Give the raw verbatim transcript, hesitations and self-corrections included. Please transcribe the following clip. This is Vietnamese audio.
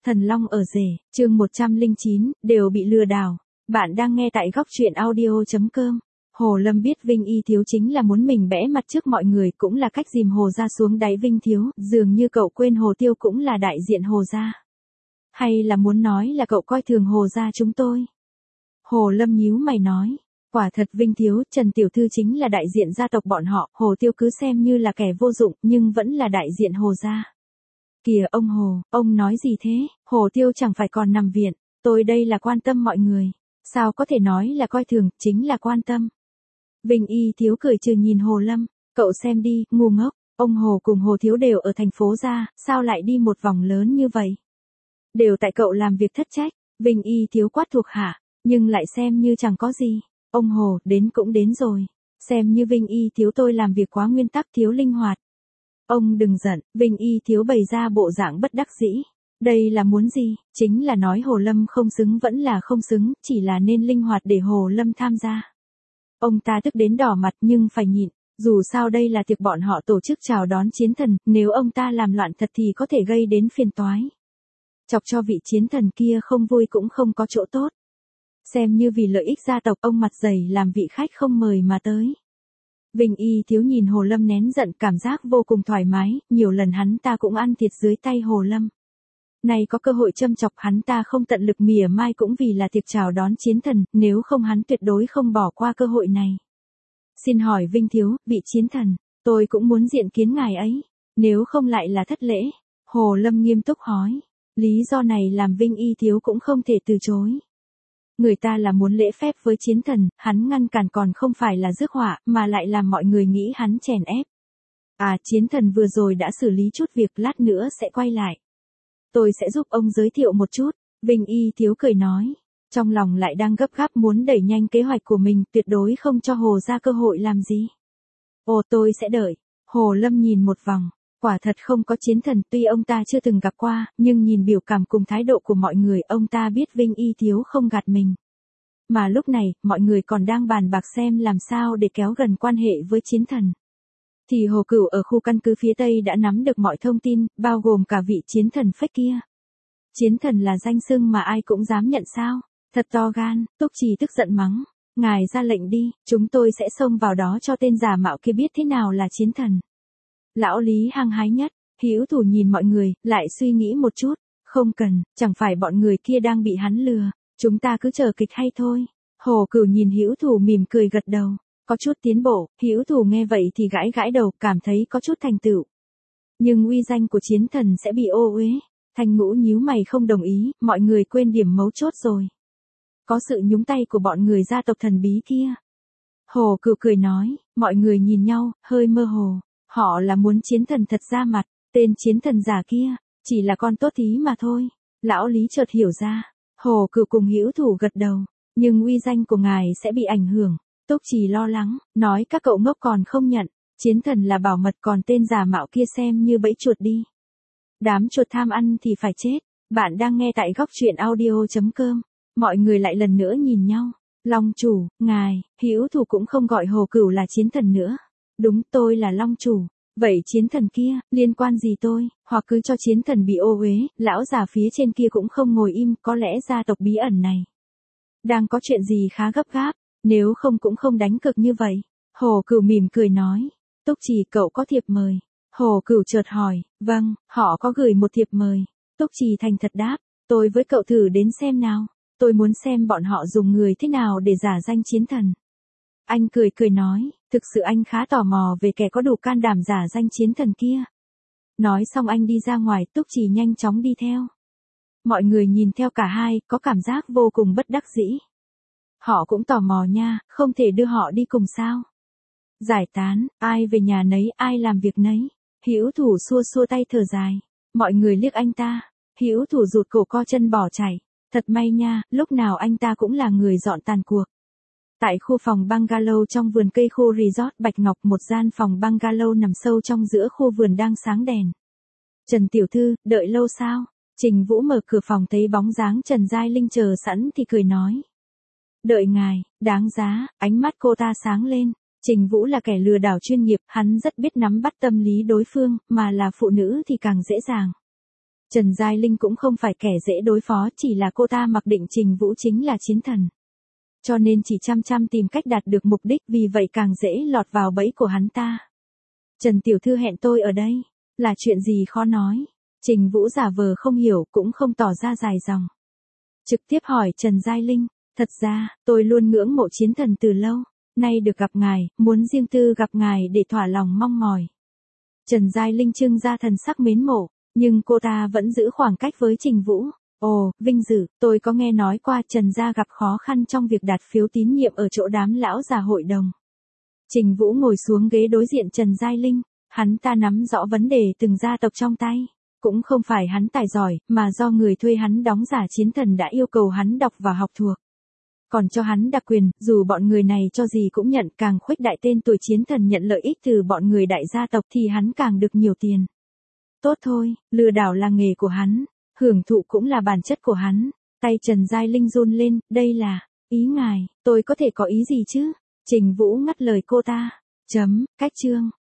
Thần Long ở rể, chương một trăm lẻ chín, đều bị lừa đảo. Bạn đang nghe tại góc truyện audio.com. Hồ Lâm biết Vinh Y Thiếu chính là muốn mình bẽ mặt trước mọi người, cũng là cách dìm Hồ gia xuống đáy. Vinh Thiếu, dường như cậu quên Hồ Tiêu cũng là đại diện Hồ gia. Hay là muốn nói là cậu coi thường Hồ gia chúng tôi? Hồ Lâm nhíu mày nói. Quả thật Vinh Thiếu, Trần Tiểu Thư chính là đại diện gia tộc bọn họ, Hồ Tiêu cứ xem như là kẻ vô dụng, nhưng vẫn là đại diện Hồ gia. Kìa ông Hồ, ông nói gì thế, Hồ Tiêu chẳng phải còn nằm viện, tôi đây là quan tâm mọi người, sao có thể nói là coi thường, chính là quan tâm. Vinh Y Thiếu cười trừ nhìn Hồ Lâm, cậu xem đi, ngu ngốc, ông Hồ cùng Hồ Thiếu đều ở thành phố gia, sao lại đi một vòng lớn như vậy? Đều tại cậu làm việc thất trách, Vinh Y Thiếu quát thuộc hạ, nhưng lại xem như chẳng có gì. Ông Hồ, đến cũng đến rồi, xem như Vinh Y Thiếu tôi làm việc quá nguyên tắc, thiếu linh hoạt. Ông đừng giận, Vinh Y Thiếu bày ra bộ dạng bất đắc dĩ. Đây là muốn gì, chính là nói Hồ Lâm không xứng vẫn là không xứng, chỉ là nên linh hoạt để Hồ Lâm tham gia. Ông ta tức đến đỏ mặt nhưng phải nhịn, dù sao đây là tiệc bọn họ tổ chức chào đón chiến thần, nếu ông ta làm loạn thật thì có thể gây đến phiền toái. Chọc cho vị chiến thần kia không vui cũng không có chỗ tốt. Xem như vì lợi ích gia tộc, ông mặt dày làm vị khách không mời mà tới. Vinh Y Thiếu nhìn Hồ Lâm nén giận, cảm giác vô cùng thoải mái, nhiều lần hắn ta cũng ăn thiệt dưới tay Hồ Lâm. Này có cơ hội châm chọc hắn ta không tận lực mỉa mai cũng vì là tiệc chào đón chiến thần, nếu không hắn tuyệt đối không bỏ qua cơ hội này. Xin hỏi Vinh Thiếu, vị chiến thần, tôi cũng muốn diện kiến ngài ấy, nếu không lại là thất lễ. Hồ Lâm nghiêm túc hỏi, lý do này làm Vinh Y Thiếu cũng không thể từ chối. Người ta là muốn lễ phép với chiến thần, hắn ngăn cản còn không phải là rước họa, mà lại làm mọi người nghĩ hắn chèn ép. À, chiến thần vừa rồi đã xử lý chút việc, lát nữa sẽ quay lại. Tôi sẽ giúp ông giới thiệu một chút, Vinh Y Thiếu cười nói. Trong lòng lại đang gấp gáp muốn đẩy nhanh kế hoạch của mình, tuyệt đối không cho Hồ ra cơ hội làm gì. Ồ, tôi sẽ đợi. Hồ Lâm nhìn một vòng, quả thật không có chiến thần, tuy ông ta chưa từng gặp qua, nhưng nhìn biểu cảm cùng thái độ của mọi người, ông ta biết Vinh Y Thiếu không gạt mình. Mà lúc này, mọi người còn đang bàn bạc xem làm sao để kéo gần quan hệ với chiến thần. Thì Hồ Cửu ở khu căn cứ phía Tây đã nắm được mọi thông tin, bao gồm cả vị chiến thần fake kia. Chiến thần là danh xưng mà ai cũng dám nhận sao, thật to gan. Túc Trì tức giận mắng, ngài ra lệnh đi, chúng tôi sẽ xông vào đó cho tên giả mạo kia biết thế nào là chiến thần. Lão Lý hăng hái nhất, Hữu Thủ nhìn mọi người, lại suy nghĩ một chút, không cần, chẳng phải bọn người kia đang bị hắn lừa, chúng ta cứ chờ kịch hay thôi. Hồ Cửu nhìn Hữu Thủ mỉm cười gật đầu, có chút tiến bộ. Hữu Thủ nghe vậy thì gãi gãi đầu, cảm thấy có chút thành tựu. Nhưng uy danh của chiến thần sẽ bị ô uế. Thanh Ngũ nhíu mày không đồng ý, mọi người quên điểm mấu chốt rồi. Có sự nhúng tay của bọn người gia tộc thần bí kia. Hồ Cửu cười nói, mọi người nhìn nhau, hơi mơ hồ. Họ là muốn chiến thần thật ra mặt, tên chiến thần giả kia, chỉ là con tốt tí mà thôi. Lão Lý chợt hiểu ra, Hồ Cửu cùng Hữu Thủ gật đầu, nhưng uy danh của ngài sẽ bị ảnh hưởng. Túc Trì lo lắng, nói các cậu ngốc còn không nhận, chiến thần là bảo mật, còn tên giả mạo kia xem như bẫy chuột đi. Đám chuột tham ăn thì phải chết. Bạn đang nghe tại góc truyện audio.com. Mọi người lại lần nữa nhìn nhau. Long chủ, ngài, Hữu Thủ cũng không gọi Hồ Cửu là chiến thần nữa. Đúng, tôi là Long chủ. Vậy chiến thần kia, liên quan gì tôi, hoặc cứ cho chiến thần bị ô uế. Lão già phía trên kia cũng không ngồi im, có lẽ gia tộc bí ẩn này đang có chuyện gì khá gấp gáp, nếu không cũng không đánh cực như vậy. Hồ Cửu mỉm cười nói, Túc Trì cậu có thiệp mời. Hồ Cửu chợt hỏi, vâng, họ có gửi một thiệp mời. Túc Trì thành thật đáp, tôi với cậu thử đến xem nào, tôi muốn xem bọn họ dùng người thế nào để giả danh chiến thần. Anh cười cười nói, thực sự anh khá tò mò về kẻ có đủ can đảm giả danh chiến thần kia. Nói xong anh đi ra ngoài, Túc Trì nhanh chóng đi theo. Mọi người nhìn theo cả hai, có cảm giác vô cùng bất đắc dĩ. Họ cũng tò mò nha, không thể đưa họ đi cùng sao. Giải tán, ai về nhà nấy, ai làm việc nấy. Hữu Thủ xua xua tay thở dài. Mọi người liếc anh ta. Hữu Thủ rụt cổ co chân bỏ chạy. Thật may nha, lúc nào anh ta cũng là người dọn tàn cuộc. Tại khu phòng bungalow trong vườn cây khu resort Bạch Ngọc, một gian phòng bungalow nằm sâu trong giữa khu vườn đang sáng đèn. Trần Tiểu Thư, đợi lâu sao? Trình Vũ mở cửa phòng thấy bóng dáng Trần Giai Linh chờ sẵn thì cười nói. Đợi ngài, đáng giá. Ánh mắt cô ta sáng lên. Trình Vũ là kẻ lừa đảo chuyên nghiệp, hắn rất biết nắm bắt tâm lý đối phương, mà là phụ nữ thì càng dễ dàng. Trần Giai Linh cũng không phải kẻ dễ đối phó, chỉ là cô ta mặc định Trình Vũ chính là chiến thần. Cho nên chỉ chăm chăm tìm cách đạt được mục đích, vì vậy càng dễ lọt vào bẫy của hắn ta. Trần tiểu thư hẹn tôi ở đây, là chuyện gì khó nói. Trình Vũ giả vờ không hiểu, cũng không tỏ ra dài dòng. Trực tiếp hỏi Trần Giai Linh, thật ra, tôi luôn ngưỡng mộ chiến thần từ lâu, nay được gặp ngài, muốn riêng tư gặp ngài để thỏa lòng mong mỏi. Trần Giai Linh trưng ra thần sắc mến mộ, nhưng cô ta vẫn giữ khoảng cách với Trình Vũ. Ồ, vinh dự, tôi có nghe nói qua Trần gia gặp khó khăn trong việc đạt phiếu tín nhiệm ở chỗ đám lão già hội đồng. Trình Vũ ngồi xuống ghế đối diện Trần Giai Linh, hắn ta nắm rõ vấn đề từng gia tộc trong tay. Cũng không phải hắn tài giỏi, mà do người thuê hắn đóng giả chiến thần đã yêu cầu hắn đọc và học thuộc. Còn cho hắn đặc quyền, dù bọn người này cho gì cũng nhận, càng khuếch đại tên tuổi chiến thần nhận lợi ích từ bọn người đại gia tộc thì hắn càng được nhiều tiền. Tốt thôi, lừa đảo là nghề của hắn, hưởng thụ cũng là bản chất của hắn. Tay Trần Giai Linh run lên, đây là, ý ngài, tôi có thể có ý gì chứ? Trình Vũ ngắt lời cô ta. Chấm, cách chương.